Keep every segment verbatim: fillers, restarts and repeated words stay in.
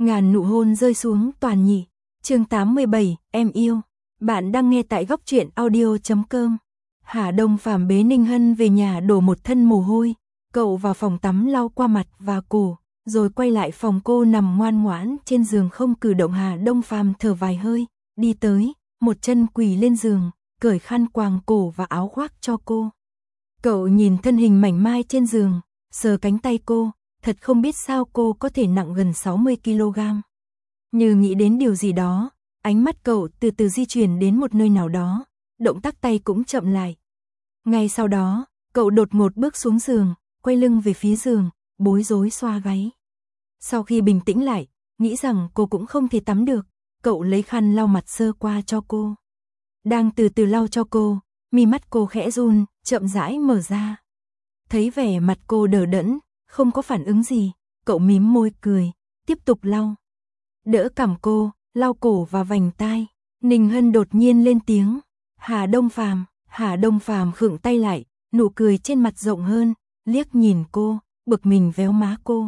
Ngàn nụ hôn rơi xuống toàn nhị. Chương tám mươi bảy, em yêu. Bạn đang nghe tại góc truyện audio chấm com. Hà Đông Phàm bế Ninh Hân về nhà đổ một thân mồ hôi, cậu vào phòng tắm lau qua mặt và cổ, rồi quay lại phòng cô nằm ngoan ngoãn trên giường không cử động. Hà Đông Phàm thở vài hơi, đi tới, một chân quỳ lên giường, cởi khăn quàng cổ và áo khoác cho cô. Cậu nhìn thân hình mảnh mai trên giường, sờ cánh tay cô, thật không biết sao cô có thể nặng gần sáu mươi ki lô gam. Như nghĩ đến điều gì đó, ánh mắt cậu từ từ di chuyển đến một nơi nào đó, động tác tay cũng chậm lại. Ngay sau đó, cậu đột ngột bước xuống giường, quay lưng về phía giường, bối rối xoa gáy. Sau khi bình tĩnh lại, nghĩ rằng cô cũng không thể tắm được, cậu lấy khăn lau mặt sơ qua cho cô. Đang từ từ lau cho cô, mi mắt cô khẽ run, chậm rãi mở ra. Thấy vẻ mặt cô đờ đẫn, không có phản ứng gì, cậu mím môi cười, tiếp tục lau. Đỡ cằm cô, lau cổ và vành tai. Ninh Hân đột nhiên lên tiếng, Hà Đông Phàm. Hà Đông Phàm khựng tay lại, nụ cười trên mặt rộng hơn, liếc nhìn cô, bực mình véo má cô.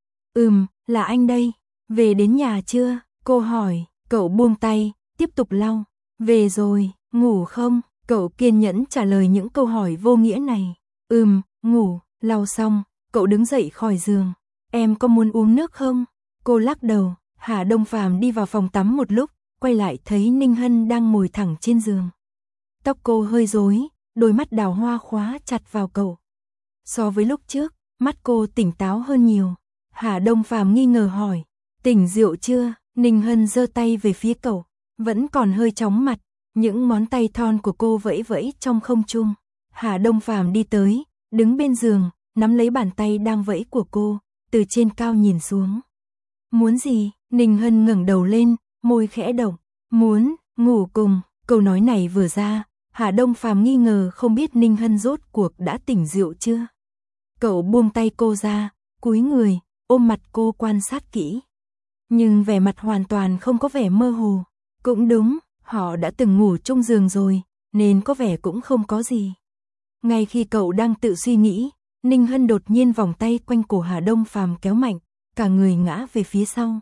Ừm, là anh đây, về đến nhà chưa? Cô hỏi, cậu buông tay, tiếp tục lau. Về rồi, ngủ không? Cậu kiên nhẫn trả lời những câu hỏi vô nghĩa này. Ừm, ngủ. Lau xong, cậu đứng dậy khỏi giường. Em có muốn uống nước không? Cô lắc đầu. Hà Đông Phàm đi vào phòng tắm một lúc, quay lại thấy Ninh Hân đang ngồi thẳng trên giường. Tóc cô hơi rối, đôi mắt đào hoa khóa chặt vào cậu. So với lúc trước, mắt cô tỉnh táo hơn nhiều. Hà Đông Phàm nghi ngờ hỏi, tỉnh rượu chưa? Ninh Hân giơ tay về phía cậu, vẫn còn hơi chóng mặt, những ngón tay thon của cô vẫy vẫy trong không trung. Hà Đông Phàm đi tới, đứng bên giường, nắm lấy bàn tay đang vẫy của cô, từ trên cao nhìn xuống. Muốn gì? Ninh Hân ngẩng đầu lên, môi khẽ động. Muốn, ngủ cùng. Câu nói này vừa ra, Hà Đông Phàm nghi ngờ không biết Ninh Hân rốt cuộc đã tỉnh rượu chưa. Cậu buông tay cô ra, cúi người, ôm mặt cô quan sát kỹ. Nhưng vẻ mặt hoàn toàn không có vẻ mơ hồ. Cũng đúng, họ đã từng ngủ chung giường rồi, nên có vẻ cũng không có gì. Ngay khi cậu đang tự suy nghĩ, Ninh Hân đột nhiên vòng tay quanh cổ Hà Đông Phàm kéo mạnh, cả người ngã về phía sau.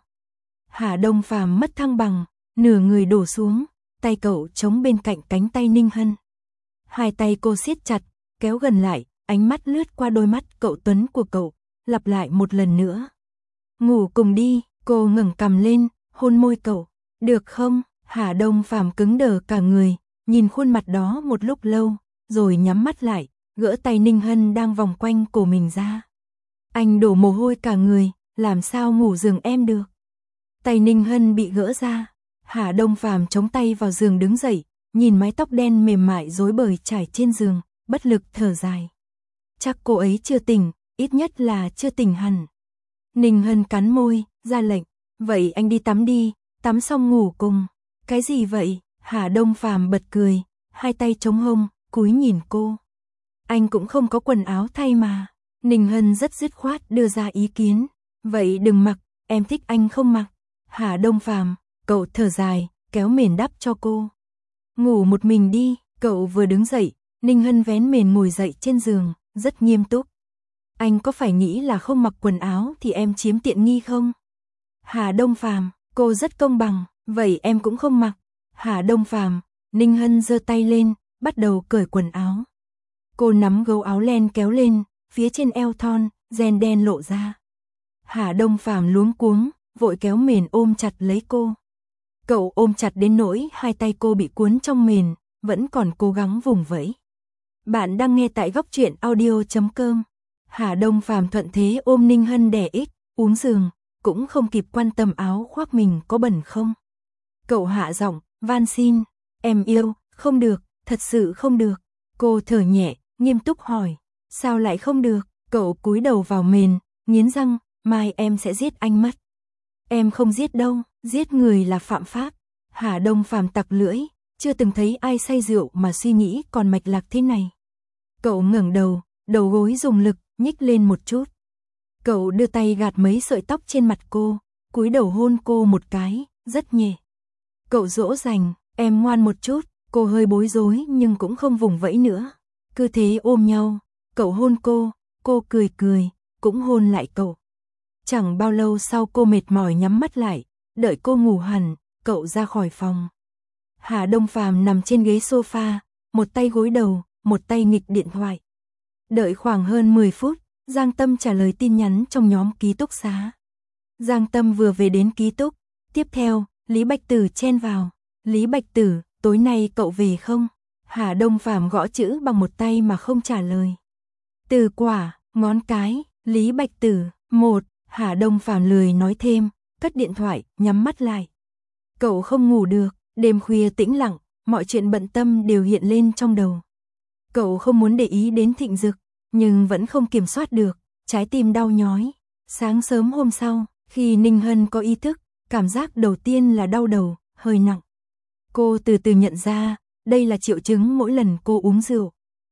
Hà Đông Phàm mất thăng bằng, nửa người đổ xuống, tay cậu chống bên cạnh cánh tay Ninh Hân. Hai tay cô siết chặt, kéo gần lại, ánh mắt lướt qua đôi mắt cậu tuấn của cậu, lặp lại một lần nữa. Ngủ cùng đi, cô ngẩng cằm lên, hôn môi cậu. Được không? Hà Đông Phàm cứng đờ cả người, nhìn khuôn mặt đó một lúc lâu, rồi nhắm mắt lại, gỡ tay Ninh Hân đang vòng quanh cổ mình ra. Anh đổ mồ hôi cả người, làm sao ngủ giường em được? Tay Ninh Hân bị gỡ ra. Hà Đông Phàm chống tay vào giường đứng dậy, nhìn mái tóc đen mềm mại rối bời trải trên giường, bất lực thở dài. Chắc cô ấy chưa tỉnh, ít nhất là chưa tỉnh hẳn. Ninh Hân cắn môi, ra lệnh, vậy anh đi tắm đi, tắm xong ngủ cùng. Cái gì vậy? Hà Đông Phàm bật cười, hai tay chống hông, cúi nhìn cô. Anh cũng không có quần áo thay mà. Ninh Hân rất dứt khoát đưa ra ý kiến. Vậy đừng mặc, em thích anh không mặc. Hà Đông Phàm, cậu thở dài, kéo mền đắp cho cô. Ngủ một mình đi, cậu vừa đứng dậy, Ninh Hân vén mền ngồi dậy trên giường, rất nghiêm túc. Anh có phải nghĩ là không mặc quần áo thì em chiếm tiện nghi không? Hà Đông Phàm, cô rất công bằng, vậy em cũng không mặc. Hà Đông Phàm, Ninh Hân giơ tay lên, bắt đầu cởi quần áo. Cô nắm gấu áo len kéo lên, phía trên eo thon, ren đen lộ ra. Hà Đông Phàm luống cuống, vội kéo mền ôm chặt lấy cô. Cậu ôm chặt đến nỗi hai tay cô bị cuốn trong mền, vẫn còn cố gắng vùng vẫy. Bạn đang nghe tại góc truyện audio chấm com. Hà Đông Phàm thuận thế ôm Ninh Hân đè ích, uống giường, cũng không kịp quan tâm áo khoác mình có bẩn không. Cậu hạ giọng, van xin, em yêu, không được, thật sự không được. Cô thở nhẹ, nghiêm túc hỏi, sao lại không được? Cậu cúi đầu vào mền, nghiến răng, mai em sẽ giết anh mất. Em không giết đâu, giết người là phạm pháp. Hà Đông Phàm tặc lưỡi, chưa từng thấy ai say rượu mà suy nghĩ còn mạch lạc thế này. Cậu ngẩng đầu, đầu gối dùng lực, nhích lên một chút. Cậu đưa tay gạt mấy sợi tóc trên mặt cô, cúi đầu hôn cô một cái, rất nhẹ. Cậu dỗ dành, em ngoan một chút, cô hơi bối rối nhưng cũng không vùng vẫy nữa. Cứ thế ôm nhau, cậu hôn cô, cô cười cười, cũng hôn lại cậu. Chẳng bao lâu sau cô mệt mỏi nhắm mắt lại, đợi cô ngủ hẳn, cậu ra khỏi phòng. Hà Đông Phàm nằm trên ghế sofa, một tay gối đầu, một tay nghịch điện thoại. Đợi khoảng hơn mười phút, Giang Tâm trả lời tin nhắn trong nhóm ký túc xá. Giang Tâm vừa về đến ký túc, tiếp theo, Lý Bạch Tử chen vào. Lý Bạch Tử, tối nay cậu về không? Hà Đông Phàm gõ chữ bằng một tay mà không trả lời. Từ quả, ngón cái, Lý Bạch Tử, một, Hà Đông Phàm lười nói thêm, cất điện thoại, nhắm mắt lại. Cậu không ngủ được, đêm khuya tĩnh lặng, mọi chuyện bận tâm đều hiện lên trong đầu. Cậu không muốn để ý đến Thịnh Dực, nhưng vẫn không kiểm soát được, trái tim đau nhói. Sáng sớm hôm sau, khi Ninh Hân có ý thức, cảm giác đầu tiên là đau đầu, hơi nặng. Cô từ từ nhận ra, đây là triệu chứng mỗi lần cô uống rượu.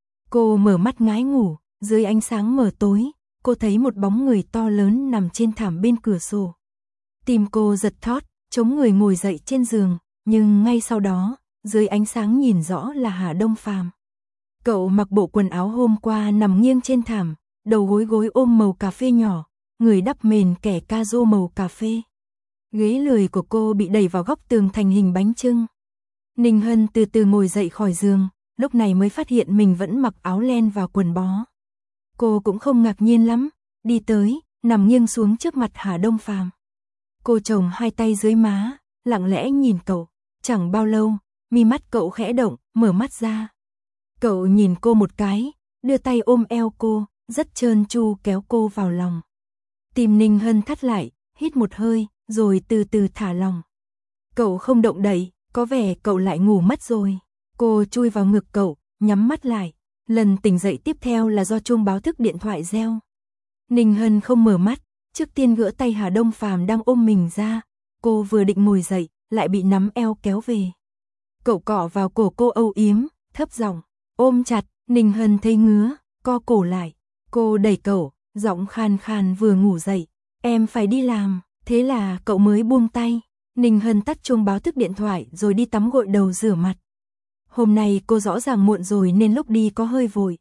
Cô mở mắt ngái ngủ, dưới ánh sáng mờ tối, cô thấy một bóng người to lớn nằm trên thảm bên cửa sổ. Tim cô giật thót, chống người ngồi dậy trên giường, nhưng ngay sau đó, dưới ánh sáng nhìn rõ là Hà Đông Phàm. Cậu mặc bộ quần áo hôm qua nằm nghiêng trên thảm, đầu gối gối ôm màu cà phê nhỏ, người đắp mền kẻ ca rô màu cà phê. Ghế lười của cô bị đẩy vào góc tường thành hình bánh chưng. Ninh Hân từ từ ngồi dậy khỏi giường, lúc này mới phát hiện mình vẫn mặc áo len và quần bó. Cô cũng không ngạc nhiên lắm, đi tới, nằm nghiêng xuống trước mặt Hà Đông Phàm. Cô chồng hai tay dưới má, lặng lẽ nhìn cậu, chẳng bao lâu, mi mắt cậu khẽ động, mở mắt ra. Cậu nhìn cô một cái, đưa tay ôm eo cô, rất trơn tru kéo cô vào lòng. Tim Ninh Hân thắt lại, hít một hơi, rồi từ từ thả lòng. Cậu không động đậy, có vẻ cậu lại ngủ mất rồi. Cô chui vào ngực cậu, nhắm mắt lại. Lần tỉnh dậy tiếp theo là do chuông báo thức điện thoại reo. Ninh Hân không mở mắt, trước tiên gỡ tay Hà Đông Phàm đang ôm mình ra. Cô vừa định ngồi dậy, lại bị nắm eo kéo về. Cậu cọ vào cổ cô âu yếm, thấp giọng, ôm chặt. Ninh Hân thấy ngứa, co cổ lại. Cô đẩy cậu, giọng khan khan vừa ngủ dậy. Em phải đi làm, thế là cậu mới buông tay. Ninh Hân tắt chuông báo thức điện thoại rồi đi tắm gội đầu rửa mặt. Hôm nay cô rõ ràng muộn rồi nên lúc đi có hơi vội.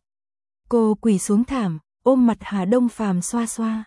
Cô quỳ xuống thảm, ôm mặt Hà Đông Phàm xoa xoa.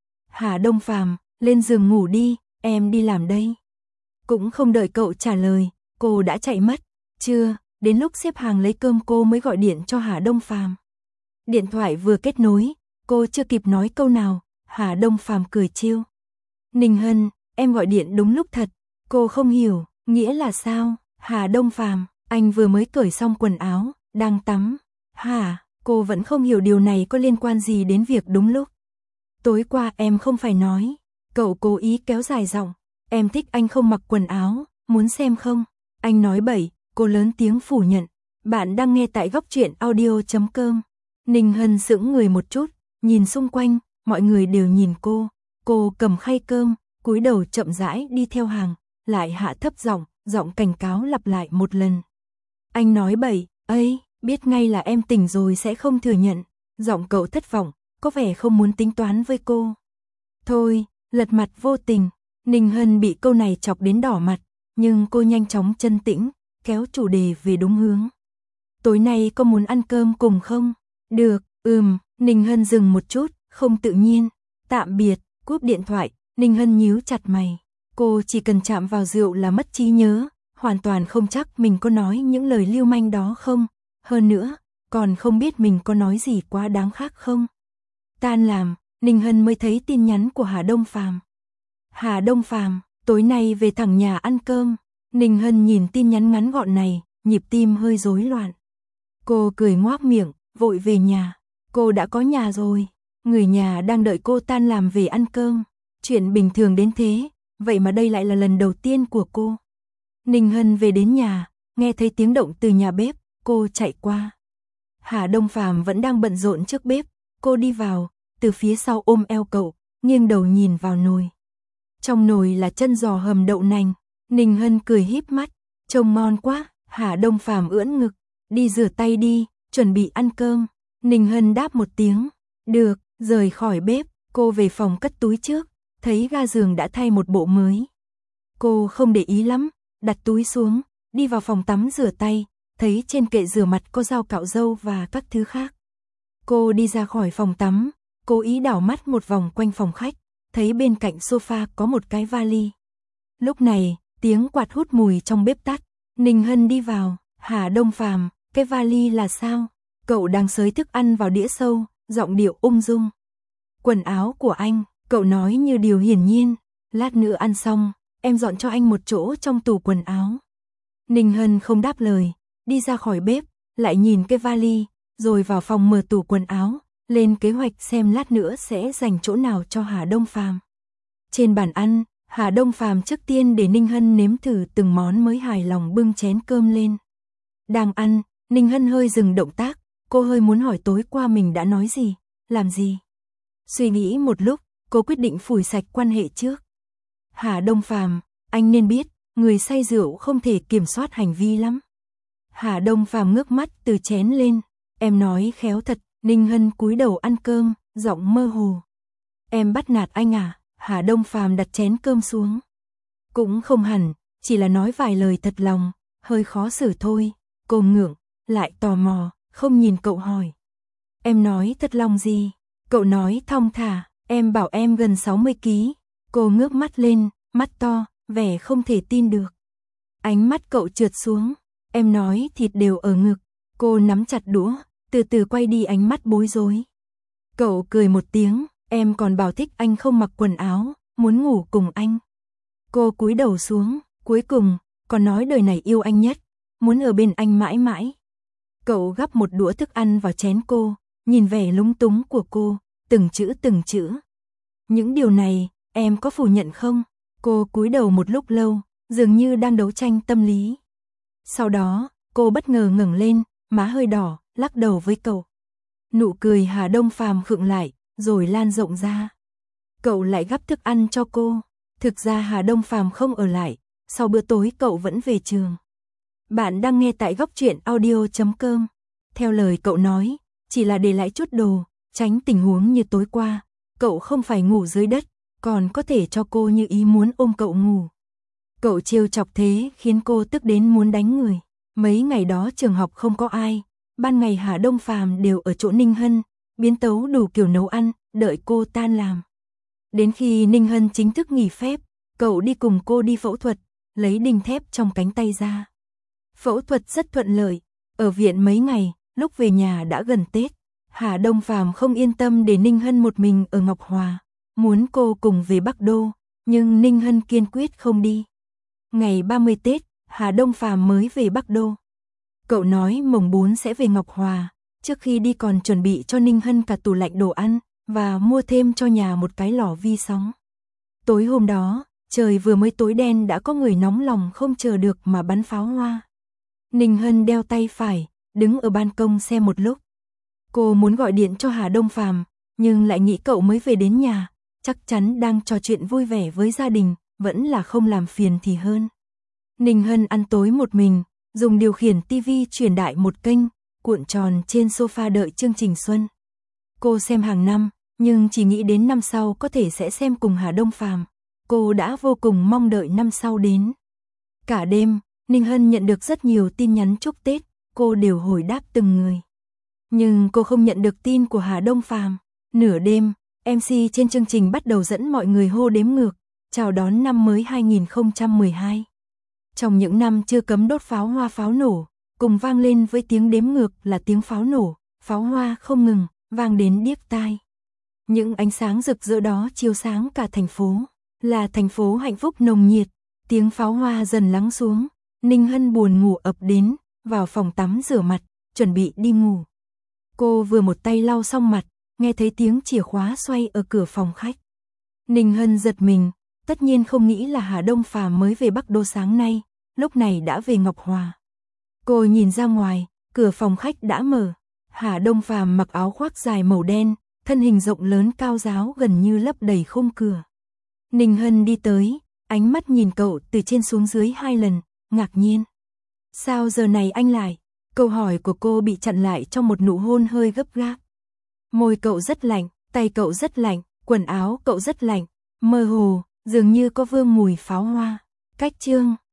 Hà Đông Phàm, lên giường ngủ đi, em đi làm đây. Cũng không đợi cậu trả lời, cô đã chạy mất. Chưa, đến lúc xếp hàng lấy cơm cô mới gọi điện cho Hà Đông Phàm. Điện thoại vừa kết nối, cô chưa kịp nói câu nào, Hà Đông Phàm cười trêu. Ninh Hân, em gọi điện đúng lúc thật. Cô không hiểu, nghĩa là sao? Hà Đông Phàm, anh vừa mới cởi xong quần áo, đang tắm. Hả? Cô vẫn không hiểu điều này có liên quan gì đến việc đúng lúc. Tối qua em không phải nói. Cậu cố ý kéo dài giọng. Em thích anh không mặc quần áo, muốn xem không? Anh nói bậy, cô lớn tiếng phủ nhận. Bạn đang nghe tại góc truyện audio chấm com. Ninh Hân sững người một chút, nhìn xung quanh, mọi người đều nhìn cô. Cô cầm khay cơm, cúi đầu chậm rãi đi theo hàng, lại hạ thấp giọng, giọng cảnh cáo lặp lại một lần. Anh nói bậy, ấy, biết ngay là em tỉnh rồi sẽ không thừa nhận. Giọng cậu thất vọng, có vẻ không muốn tính toán với cô. Thôi, lật mặt vô tình. Ninh Hân bị câu này chọc đến đỏ mặt, nhưng cô nhanh chóng chân tĩnh, kéo chủ đề về đúng hướng. Tối nay có muốn ăn cơm cùng không? Được, ừm. Ninh Hân dừng một chút, không tự nhiên. Tạm biệt, cúp điện thoại. Ninh Hân nhíu chặt mày. Cô chỉ cần chạm vào rượu là mất trí nhớ, hoàn toàn không chắc mình có nói những lời lưu manh đó không. Hơn nữa, còn không biết mình có nói gì quá đáng khác không. Tan làm, Ninh Hân mới thấy tin nhắn của Hà Đông Phàm. Hà Đông Phàm, tối nay về thẳng nhà ăn cơm. Ninh Hân nhìn tin nhắn ngắn gọn này, nhịp tim hơi rối loạn. Cô cười ngoác miệng, vội về nhà. Cô đã có nhà rồi, người nhà đang đợi cô tan làm về ăn cơm. Chuyện bình thường đến thế, vậy mà đây lại là lần đầu tiên của cô. Ninh Hân về đến nhà, nghe thấy tiếng động từ nhà bếp, cô chạy qua. Hà Đông Phàm vẫn đang bận rộn trước bếp, cô đi vào, từ phía sau ôm eo cậu, nghiêng đầu nhìn vào nồi. Trong nồi là chân giò hầm đậu nành. Ninh Hân cười híp mắt, trông ngon quá. Hà Đông Phàm ưỡn ngực, đi rửa tay đi, chuẩn bị ăn cơm. Ninh Hân đáp một tiếng, được, rời khỏi bếp, cô về phòng cất túi trước, thấy ga giường đã thay một bộ mới. Cô không để ý lắm, đặt túi xuống, đi vào phòng tắm rửa tay, thấy trên kệ rửa mặt có dao cạo râu và các thứ khác. Cô đi ra khỏi phòng tắm, cố ý đảo mắt một vòng quanh phòng khách, thấy bên cạnh sofa có một cái vali. Lúc này, tiếng quạt hút mùi trong bếp tắt, Ninh Hân đi vào, Hà Đông Phàm, cái vali là sao? Cậu đang xới thức ăn vào đĩa sâu, giọng điệu ung dung. Quần áo của anh, cậu nói như điều hiển nhiên, lát nữa ăn xong, em dọn cho anh một chỗ trong tủ quần áo. Ninh Hân không đáp lời, đi ra khỏi bếp, lại nhìn cái vali, rồi vào phòng mở tủ quần áo, lên kế hoạch xem lát nữa sẽ dành chỗ nào cho Hà Đông Phàm. Trên bàn ăn, Hà Đông Phàm trước tiên để Ninh Hân nếm thử từng món mới hài lòng bưng chén cơm lên. Đang ăn, Ninh Hân hơi dừng động tác, cô hơi muốn hỏi tối qua mình đã nói gì, làm gì. Suy nghĩ một lúc, cô quyết định phủi sạch quan hệ trước. Hà Đông Phàm, anh nên biết, người say rượu không thể kiểm soát hành vi lắm. Hà Đông Phàm ngước mắt từ chén lên, em nói khéo thật. Ninh Hân cúi đầu ăn cơm, giọng mơ hồ. Em bắt nạt anh à? Hà Đông Phàm đặt chén cơm xuống. Cũng không hẳn, chỉ là nói vài lời thật lòng, hơi khó xử thôi. Cô ngượng, lại tò mò, không nhìn cậu hỏi. Em nói thật lòng gì? Cậu nói thong thả, em bảo em gần sáu mươi ki lô gam. Cô ngước mắt lên, mắt to, vẻ không thể tin được. Ánh mắt cậu trượt xuống, em nói thịt đều ở ngực. Cô nắm chặt đũa, từ từ quay đi ánh mắt bối rối. Cậu cười một tiếng, em còn bảo thích anh không mặc quần áo, muốn ngủ cùng anh. Cô cúi đầu xuống, cuối cùng, còn nói đời này yêu anh nhất, muốn ở bên anh mãi mãi. Cậu gắp một đũa thức ăn vào chén cô, nhìn vẻ lúng túng của cô, từng chữ từng chữ. Những điều này, em có phủ nhận không? Cô cúi đầu một lúc lâu, dường như đang đấu tranh tâm lý. Sau đó, cô bất ngờ ngẩng lên, má hơi đỏ, lắc đầu với cậu. Nụ cười Hà Đông Phàm khựng lại, rồi lan rộng ra. Cậu lại gắp thức ăn cho cô. Thực ra Hà Đông Phàm không ở lại, sau bữa tối cậu vẫn về trường. Bạn đang nghe tại góc truyện audio chấm com. Theo lời cậu nói, chỉ là để lại chút đồ, tránh tình huống như tối qua. Cậu không phải ngủ dưới đất, còn có thể cho cô như ý muốn ôm cậu ngủ. Cậu trêu chọc thế khiến cô tức đến muốn đánh người. Mấy ngày đó trường học không có ai. Ban ngày Hà Đông Phàm đều ở chỗ Ninh Hân, biến tấu đủ kiểu nấu ăn, đợi cô tan làm. Đến khi Ninh Hân chính thức nghỉ phép, cậu đi cùng cô đi phẫu thuật, lấy đinh thép trong cánh tay ra. Phẫu thuật rất thuận lợi, ở viện mấy ngày, lúc về nhà đã gần Tết. Hà Đông Phàm không yên tâm để Ninh Hân một mình ở Ngọc Hòa, muốn cô cùng về Bắc Đô, nhưng Ninh Hân kiên quyết không đi. Ngày ba mươi Tết, Hà Đông Phàm mới về Bắc Đô. Cậu nói mồng bốn sẽ về Ngọc Hòa, trước khi đi còn chuẩn bị cho Ninh Hân cả tủ lạnh đồ ăn, và mua thêm cho nhà một cái lò vi sóng. Tối hôm đó, trời vừa mới tối đen đã có người nóng lòng không chờ được mà bắn pháo hoa. Ninh Hân đeo tay phải, đứng ở ban công xem một lúc. Cô muốn gọi điện cho Hà Đông Phàm, nhưng lại nghĩ cậu mới về đến nhà, chắc chắn đang trò chuyện vui vẻ với gia đình, vẫn là không làm phiền thì hơn. Ninh Hân ăn tối một mình, dùng điều khiển tivi truyền đại một kênh, cuộn tròn trên sofa đợi chương trình xuân. Cô xem hàng năm, nhưng chỉ nghĩ đến năm sau có thể sẽ xem cùng Hà Đông Phàm. Cô đã vô cùng mong đợi năm sau đến. Cả đêm, Ninh Hân nhận được rất nhiều tin nhắn chúc Tết, cô đều hồi đáp từng người. Nhưng cô không nhận được tin của Hà Đông Phàm. Nửa đêm, em xê trên chương trình bắt đầu dẫn mọi người hô đếm ngược, chào đón năm mới hai nghìn không trăm mười hai. Trong những năm chưa cấm đốt pháo hoa pháo nổ, cùng vang lên với tiếng đếm ngược là tiếng pháo nổ, pháo hoa không ngừng, vang đến điếc tai. Những ánh sáng rực rỡ đó chiếu sáng cả thành phố, là thành phố hạnh phúc nồng nhiệt. Tiếng pháo hoa dần lắng xuống, Ninh Hân buồn ngủ ập đến, vào phòng tắm rửa mặt, chuẩn bị đi ngủ. Cô vừa một tay lau xong mặt, nghe thấy tiếng chìa khóa xoay ở cửa phòng khách. Ninh Hân giật mình, tất nhiên không nghĩ là Hà Đông Phàm mới về Bắc Đô sáng nay, lúc này đã về Ngọc Hòa. Cô nhìn ra ngoài, cửa phòng khách đã mở. Hà Đông Phàm mặc áo khoác dài màu đen, thân hình rộng lớn cao ráo gần như lấp đầy khung cửa. Ninh Hân đi tới, ánh mắt nhìn cậu từ trên xuống dưới hai lần, ngạc nhiên. Sao giờ này anh lại? Câu hỏi của cô bị chặn lại trong một nụ hôn hơi gấp gáp. Môi cậu rất lạnh, tay cậu rất lạnh, quần áo cậu rất lạnh, mơ hồ, dường như có vương mùi pháo hoa. Cách chương